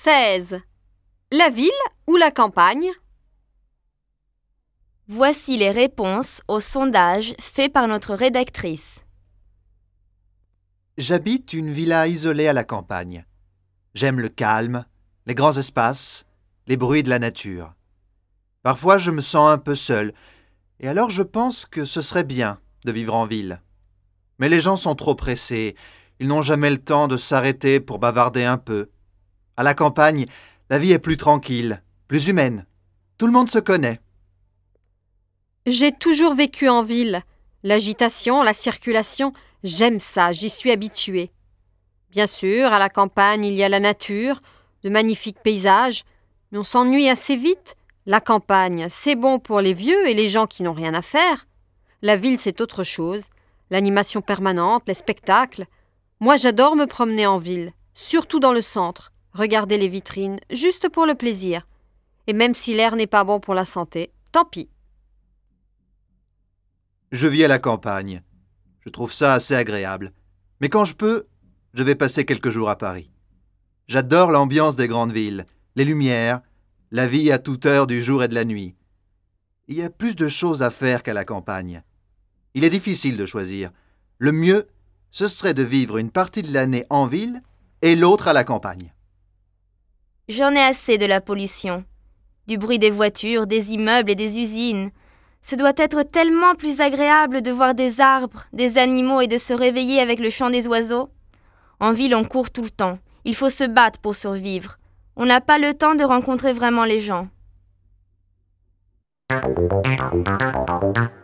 16. La ville ou la campagne? Voici les réponses au sondage fait par notre rédactrice. J'habite une villa isolée à la campagne. J'aime le calme, les grands espaces, les bruits de la nature. Parfois, je me sens un peu seul, et alors je pense que ce serait bien de vivre en ville. Mais les gens sont trop pressés, ils n'ont jamais le temps de s'arrêter pour bavarder un peu. À la campagne, la vie est plus tranquille, plus humaine. Tout le monde se connaît. J'ai toujours vécu en ville. L'agitation, la circulation, j'aime ça, j'y suis habituée. Bien sûr, à la campagne, il y a la nature, de magnifiques paysages, mais on s'ennuie assez vite. La campagne, c'est bon pour les vieux et les gens qui n'ont rien à faire. La ville, c'est autre chose. L'animation permanente, les spectacles. Moi, j'adore me promener en ville, surtout dans le centre, regarder les vitrines, juste pour le plaisir. Et même si l'air n'est pas bon pour la santé, tant pis. Je vis à la campagne. Je trouve ça assez agréable. Mais quand je peux, je vais passer quelques jours à Paris. J'adore l'ambiance des grandes villes, les lumières, la vie à toute heure du jour et de la nuit. Il y a plus de choses à faire qu'à la campagne. Il est difficile de choisir. Le mieux, ce serait de vivre une partie de l'année en ville et l'autre à la campagne. J'en ai assez de la pollution, du bruit des voitures, des immeubles et des usines. Ce doit être tellement plus agréable de voir des arbres, des animaux et de se réveiller avec le chant des oiseaux. En ville, on court tout le temps. Il faut se battre pour survivre. On n'a pas le temps de rencontrer vraiment les gens.